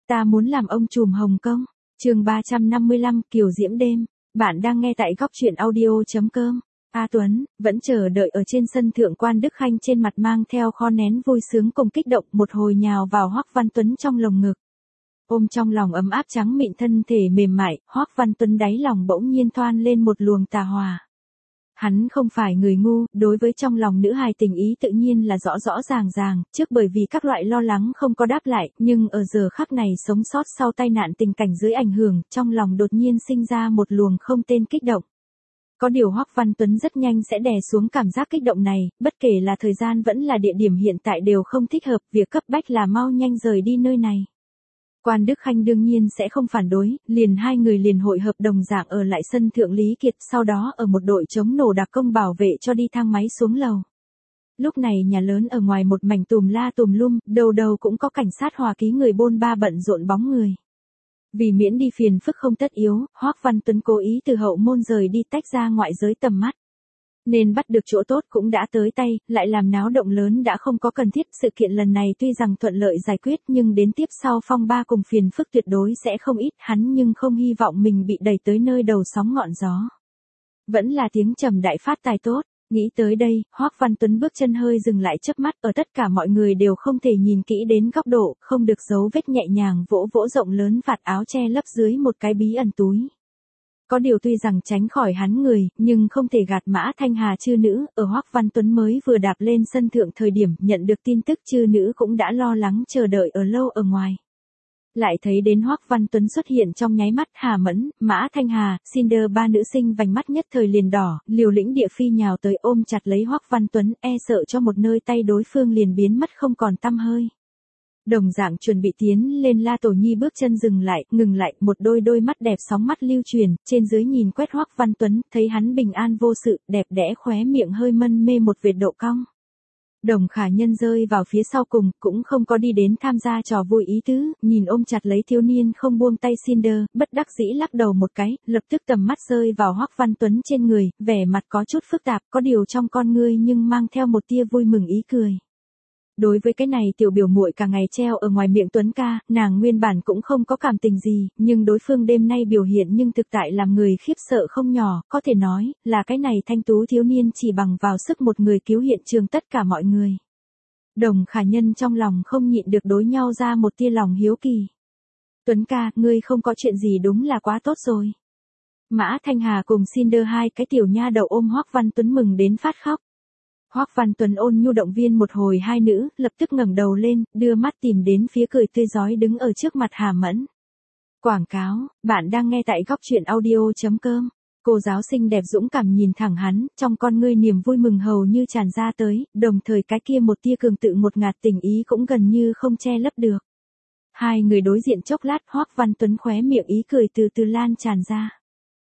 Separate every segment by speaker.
Speaker 1: ta muốn làm ông trùm Hồng Kông. Chương 355, Kiều Diễm đêm. Bạn đang nghe tại góc truyện audio.com. A Tuấn vẫn chờ đợi ở trên sân thượng. Quan Đức Khanh trên mặt mang theo kho nén vui sướng cùng kích động, một hồi nhào vào Hoắc Văn Tuấn trong lồng ngực. Ôm trong lòng ấm áp trắng mịn thân thể mềm mại, Hoắc Văn Tuấn đáy lòng bỗng nhiên thoan lên một luồng tà hòa. Hắn không phải người ngu, đối với trong lòng nữ hài tình ý tự nhiên là rõ rõ ràng ràng, trước bởi vì các loại lo lắng không có đáp lại, nhưng ở giờ khắc này sống sót sau tai nạn tình cảnh dưới ảnh hưởng, trong lòng đột nhiên sinh ra một luồng không tên kích động. Có điều Hoắc Văn Tuấn rất nhanh sẽ đè xuống cảm giác kích động này, bất kể là thời gian vẫn là địa điểm hiện tại đều không thích hợp, việc cấp bách là mau nhanh rời đi nơi này. Quan Đức Khanh đương nhiên sẽ không phản đối, hai người liền hội hợp đồng dạng ở lại sân thượng Lý Kiệt, sau đó ở một đội chống nổ đặc công bảo vệ cho đi thang máy xuống lầu. Lúc này nhà lớn ở ngoài một mảnh tùm la tùm lum, đầu đầu cũng có cảnh sát Hoa Ký người bôn ba bận rộn bóng người. Vì miễn đi phiền phức không tất yếu, Hoắc Văn Tuấn cố ý từ hậu môn rời đi tách ra ngoại giới tầm mắt. Nên bắt được chỗ tốt cũng đã tới tay, lại làm náo động lớn đã không có cần thiết. Sự kiện lần này tuy rằng thuận lợi giải quyết nhưng đến tiếp sau phong ba cùng phiền phức tuyệt đối sẽ không ít, hắn nhưng không hy vọng mình bị đẩy tới nơi đầu sóng ngọn gió. Vẫn là tiếng trầm đại phát tài tốt. Nghĩ tới đây, Hoắc Văn Tuấn bước chân hơi dừng lại chớp mắt, ở tất cả mọi người đều không thể nhìn kỹ đến góc độ, không được giấu vết nhẹ nhàng vỗ vỗ rộng lớn vạt áo che lấp dưới một cái bí ẩn túi. Có điều tuy rằng tránh khỏi hắn người, nhưng không thể gạt Mã Thanh Hà chư nữ, ở Hoắc Văn Tuấn mới vừa đạp lên sân thượng thời điểm nhận được tin tức chư nữ cũng đã lo lắng chờ đợi ở lâu ở ngoài. Lại thấy đến Hoắc Văn Tuấn xuất hiện trong nháy mắt, Hà Mẫn, Mã Thanh Hà, Cinder ba nữ sinh vành mắt nhất thời liền đỏ, liều lĩnh địa phi nhào tới ôm chặt lấy Hoắc Văn Tuấn, e sợ cho một nơi tay đối phương liền biến mất không còn tăm hơi. Đồng dạng chuẩn bị tiến lên La Tổ Nhi bước chân ngừng lại, một đôi mắt đẹp sóng mắt lưu truyền, trên dưới nhìn quét Hoắc Văn Tuấn, thấy hắn bình an vô sự, đẹp đẽ khóe miệng hơi mân mê một vệt độ cong. Đồng Khả Nhân rơi vào phía sau cùng, cũng không có đi đến tham gia trò vui ý tứ, nhìn ôm chặt lấy thiếu niên không buông tay Cinder, bất đắc dĩ lắc đầu một cái, lập tức tầm mắt rơi vào Hoắc Văn Tuấn trên người, vẻ mặt có chút phức tạp, có điều trong con ngươi nhưng mang theo một tia vui mừng ý cười. Đối với cái này tiểu biểu muội cả ngày treo ở ngoài miệng Tuấn ca, nàng nguyên bản cũng không có cảm tình gì, nhưng đối phương đêm nay biểu hiện nhưng thực tại làm người khiếp sợ không nhỏ, có thể nói là cái này thanh tú thiếu niên chỉ bằng vào sức một người cứu hiện trường tất cả mọi người. Đồng Khả Nhân trong lòng không nhịn được đối nhau ra một tia lòng hiếu kỳ. Tuấn ca, ngươi không có chuyện gì đúng là quá tốt rồi. Mã Thanh Hà cùng Cinder hai cái tiểu nha đầu ôm Hoắc Văn Tuấn mừng đến phát khóc. Hoắc Văn Tuấn ôn nhu động viên một hồi hai nữ, lập tức ngẩng đầu lên, đưa mắt tìm đến phía cười tươi rói đứng ở trước mặt Hà Mẫn. Quảng cáo, bạn đang nghe tại góc truyện audio.com. Cô giáo xinh đẹp dũng cảm nhìn thẳng hắn, trong con ngươi niềm vui mừng hầu như tràn ra tới, đồng thời cái kia một tia cường tự một ngạt tình ý cũng gần như không che lấp được. Hai người đối diện chốc lát, Hoắc Văn Tuấn khóe miệng ý cười từ từ lan tràn ra.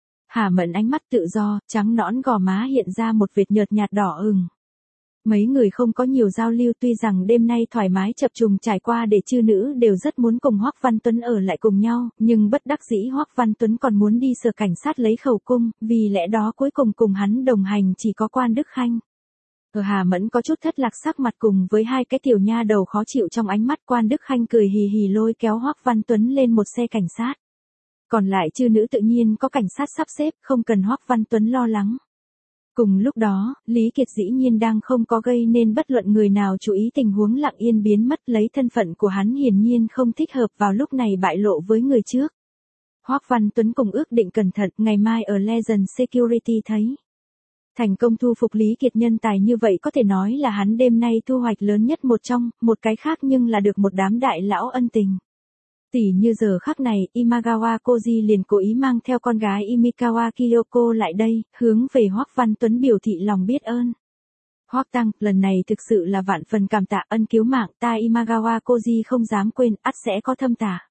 Speaker 1: Hà Mẫn ánh mắt tự do, trắng nõn gò má hiện ra một vệt nhợt nhạt đỏ ửng. Mấy người không có nhiều giao lưu, tuy rằng đêm nay thoải mái chập trùng trải qua để chư nữ đều rất muốn cùng Hoắc Văn Tuấn ở lại cùng nhau, nhưng bất đắc dĩ Hoắc Văn Tuấn còn muốn đi sở cảnh sát lấy khẩu cung, vì lẽ đó cuối cùng hắn đồng hành chỉ có Quan Đức Khanh. Ở Hà Mẫn có chút thất lạc sắc mặt cùng với hai cái tiểu nha đầu khó chịu trong ánh mắt, Quan Đức Khanh cười hì hì lôi kéo Hoắc Văn Tuấn lên một xe cảnh sát. Còn lại chư nữ tự nhiên có cảnh sát sắp xếp, không cần Hoắc Văn Tuấn lo lắng. Cùng lúc đó, Lý Kiệt dĩ nhiên đang không có gây nên bất luận người nào chú ý tình huống lặng yên biến mất, lấy thân phận của hắn hiển nhiên không thích hợp vào lúc này bại lộ với người trước. Hoắc Văn Tuấn cùng ước định cẩn thận, ngày mai ở Legend Security thấy. Thành công thu phục Lý Kiệt nhân tài như vậy có thể nói là hắn đêm nay thu hoạch lớn nhất một trong, một cái khác nhưng là được một đám đại lão ân tình. Tỉ như giờ khắc này, Imagawa Koji liền cố ý mang theo con gái Imikawa Kyoko lại đây, hướng về Hoắc Văn Tuấn biểu thị lòng biết ơn. Hoắc Tăng, lần này thực sự là vạn phần cảm tạ ân cứu mạng, ta Imagawa Koji không dám quên, ắt sẽ có thâm tạ.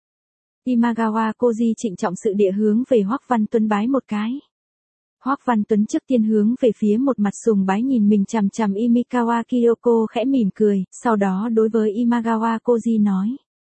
Speaker 1: Imagawa Koji trịnh trọng sự địa hướng về Hoắc Văn Tuấn bái một cái. Hoắc Văn Tuấn trước tiên hướng về phía một mặt sùng bái nhìn mình chằm chằm Imikawa Kyoko khẽ mỉm cười, sau đó đối với Imagawa Koji nói.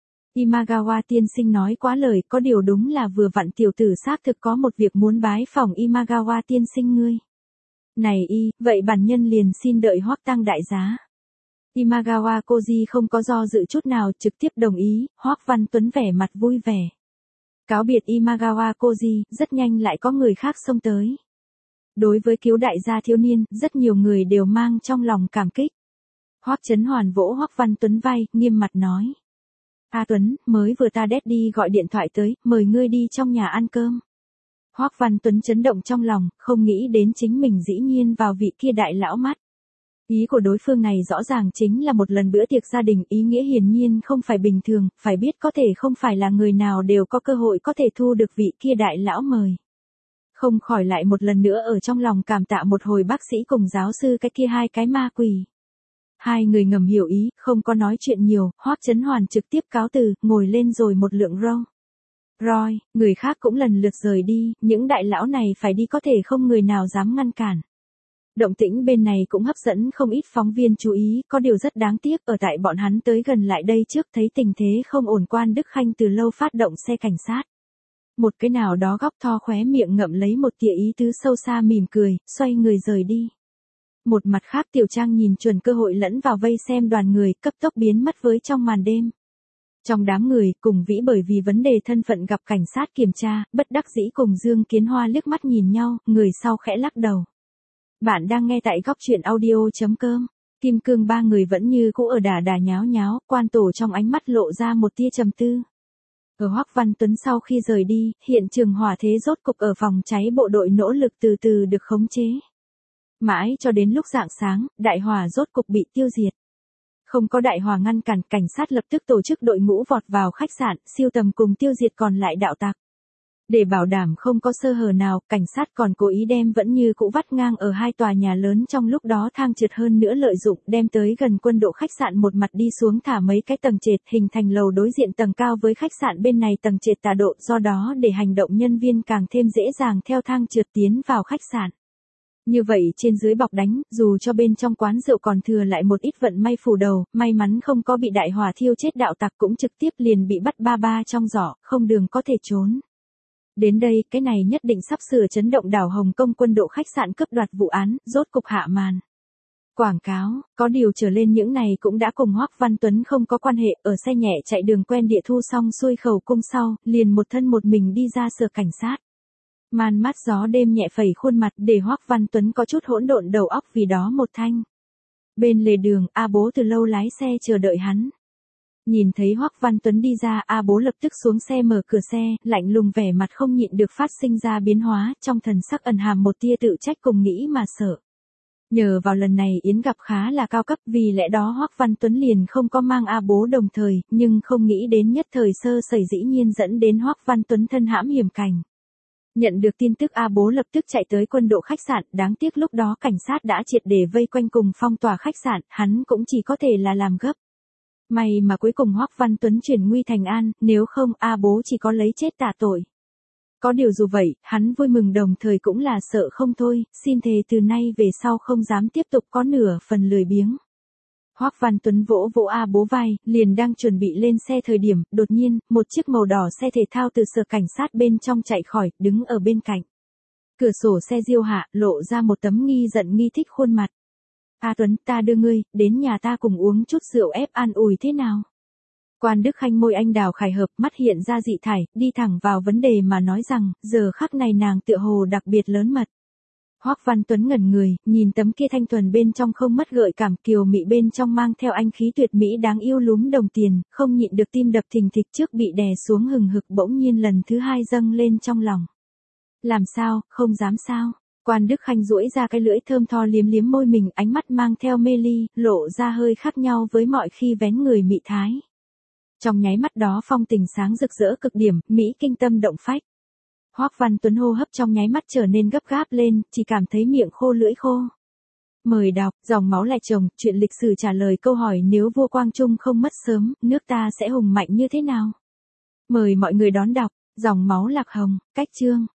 Speaker 1: Imagawa tiên sinh nói quá lời, có điều đúng là vừa vặn tiểu tử xác thực có một việc muốn bái phỏng Imagawa tiên sinh ngươi. Này vậy bản nhân liền xin đợi Hoắc Tăng đại giá. Imagawa Koji không có do dự chút nào trực tiếp đồng ý, Hoắc Văn Tuấn vẻ mặt vui vẻ. Cáo biệt Imagawa Koji, rất nhanh lại có người khác xông tới. Đối với cứu đại gia thiếu niên, rất nhiều người đều mang trong lòng cảm kích. Hoắc Chấn Hoàn vỗ Hoắc Văn Tuấn vai, nghiêm mặt nói. A Tuấn, mới vừa ta daddy gọi điện thoại tới, mời ngươi đi trong nhà ăn cơm. Hoắc Văn Tuấn chấn động trong lòng, không nghĩ đến chính mình dĩ nhiên vào vị kia đại lão mắt. Ý của đối phương này rõ ràng chính là một lần bữa tiệc gia đình, ý nghĩa hiển nhiên không phải bình thường, phải biết có thể không phải là người nào đều có cơ hội có thể thu được vị kia đại lão mời. Không khỏi lại một lần nữa ở trong lòng cảm tạ một hồi bác sĩ cùng giáo sư cái kia hai cái ma quỷ. Hai người ngầm hiểu ý, không có nói chuyện nhiều, Hoắc Chấn Hoàn trực tiếp cáo từ, ngồi lên rồi một lượng Roy, người khác cũng lần lượt rời đi, những đại lão này phải đi có thể không người nào dám ngăn cản. Động tĩnh bên này cũng hấp dẫn không ít phóng viên chú ý, có điều rất đáng tiếc ở tại bọn hắn tới gần lại đây trước thấy tình thế không ổn, Quan Đức Khanh từ lâu phát động xe cảnh sát. Một cái nào đó góc tho khóe miệng ngậm lấy một tia ý tứ sâu xa mỉm cười, xoay người rời đi. Một mặt khác Tiểu Trang nhìn chuẩn cơ hội lẫn vào vây xem đoàn người, cấp tốc biến mất với trong màn đêm. Trong đám người, Cùng Vĩ bởi vì vấn đề thân phận gặp cảnh sát kiểm tra, bất đắc dĩ cùng Dương Kiến Hoa liếc mắt nhìn nhau, người sau khẽ lắc đầu. Bạn đang nghe tại góc truyện audio.com. Kim Cương ba người vẫn như cũ ở đà nháo nháo, Quan Tổ trong ánh mắt lộ ra một tia trầm tư. Ở Hoắc Văn Tuấn sau khi rời đi, hiện trường hỏa thế rốt cục ở phòng cháy bộ đội nỗ lực từ từ được khống chế. Mãi cho đến lúc rạng sáng, đại hỏa rốt cục bị tiêu diệt. Không có đại hỏa ngăn cản, cảnh sát lập tức tổ chức đội ngũ vọt vào khách sạn, siêu tầm cùng tiêu diệt còn lại đạo tặc. Để bảo đảm không có sơ hở nào, cảnh sát còn cố ý đem vẫn như cũ vắt ngang ở hai tòa nhà lớn trong lúc đó thang trượt hơn nữa lợi dụng đem tới gần quân độ khách sạn một mặt đi xuống thả mấy cái tầng trệt hình thành lầu đối diện tầng cao với khách sạn bên này tầng trệt tà độ, do đó để hành động nhân viên càng thêm dễ dàng theo thang trượt tiến vào khách sạn. Như vậy trên dưới bọc đánh, dù cho bên trong quán rượu còn thừa lại một ít vận may phủ đầu, may mắn không có bị đại hỏa thiêu chết đạo tặc cũng trực tiếp liền bị bắt ba trong giỏ, không đường có thể trốn. Đến đây, cái này nhất định sắp sửa chấn động đảo Hồng Kông quân độ khách sạn cướp đoạt vụ án, rốt cục hạ màn. Quảng cáo, có điều trở lên những này cũng đã cùng Hoắc Văn Tuấn không có quan hệ, ở xe nhẹ chạy đường quen địa thu xong xuôi khẩu cung sau, liền một thân một mình đi ra sở cảnh sát. Màn mát gió đêm nhẹ phẩy khuôn mặt để Hoắc Văn Tuấn có chút hỗn độn đầu óc vì đó một thanh. Bên lề đường, A Bố từ lâu lái xe chờ đợi hắn. Nhìn thấy Hoắc Văn Tuấn đi ra, A Bố lập tức xuống xe mở cửa xe, lạnh lùng vẻ mặt không nhịn được phát sinh ra biến hóa, trong thần sắc ẩn hàm một tia tự trách cùng nghĩ mà sợ. Nhờ vào lần này Yến gặp khá là cao cấp, vì lẽ đó Hoắc Văn Tuấn liền không có mang A Bố đồng thời, nhưng không nghĩ đến nhất thời sơ sẩy dĩ nhiên dẫn đến Hoắc Văn Tuấn thân hãm hiểm cảnh. Nhận được tin tức A Bố lập tức chạy tới quân độ khách sạn, đáng tiếc lúc đó cảnh sát đã triệt để vây quanh cùng phong tỏa khách sạn, hắn cũng chỉ có thể là làm gấp. May mà cuối cùng Hoắc Văn Tuấn chuyển nguy thành an, nếu không A Bố chỉ có lấy chết tạ tội. Có điều dù vậy, hắn vui mừng đồng thời cũng là sợ không thôi, xin thề từ nay về sau không dám tiếp tục có nửa phần lười biếng. Hoắc Văn Tuấn vỗ vỗ A Bố vai, liền đang chuẩn bị lên xe thời điểm, đột nhiên, một chiếc màu đỏ xe thể thao từ sở cảnh sát bên trong chạy khỏi, đứng ở bên cạnh. Cửa sổ xe diêu hạ, lộ ra một tấm nghi giận nghi thích khuôn mặt. A Tuấn, ta đưa ngươi, đến nhà ta cùng uống chút rượu ép an ủi thế nào? Quan Đức Khanh môi anh đào khải hợp, mắt hiện ra dị thải, đi thẳng vào vấn đề mà nói rằng, giờ khắc này nàng tựa hồ đặc biệt lớn mật. Hoắc Văn Tuấn ngẩn người, nhìn tấm kia thanh thuần bên trong không mất gợi cảm, kiều mị bên trong mang theo anh khí tuyệt mỹ đáng yêu lúm đồng tiền, không nhịn được tim đập thình thịch trước bị đè xuống hừng hực bỗng nhiên lần thứ hai dâng lên trong lòng. Làm sao, không dám sao? Quan Đức Khanh duỗi ra cái lưỡi thơm tho liếm liếm môi mình, ánh mắt mang theo mê ly, lộ ra hơi khác nhau với mọi khi vén người mị thái. Trong nháy mắt đó phong tình sáng rực rỡ cực điểm, mỹ kinh tâm động phách. Hoắc Văn Tuấn hô hấp trong nháy mắt trở nên gấp gáp lên, chỉ cảm thấy miệng khô lưỡi khô. Mời đọc, dòng máu lại chồng, chuyện lịch sử trả lời câu hỏi nếu vua Quang Trung không mất sớm, nước ta sẽ hùng mạnh như thế nào? Mời mọi người đón đọc, dòng máu lạc hồng, cách chương.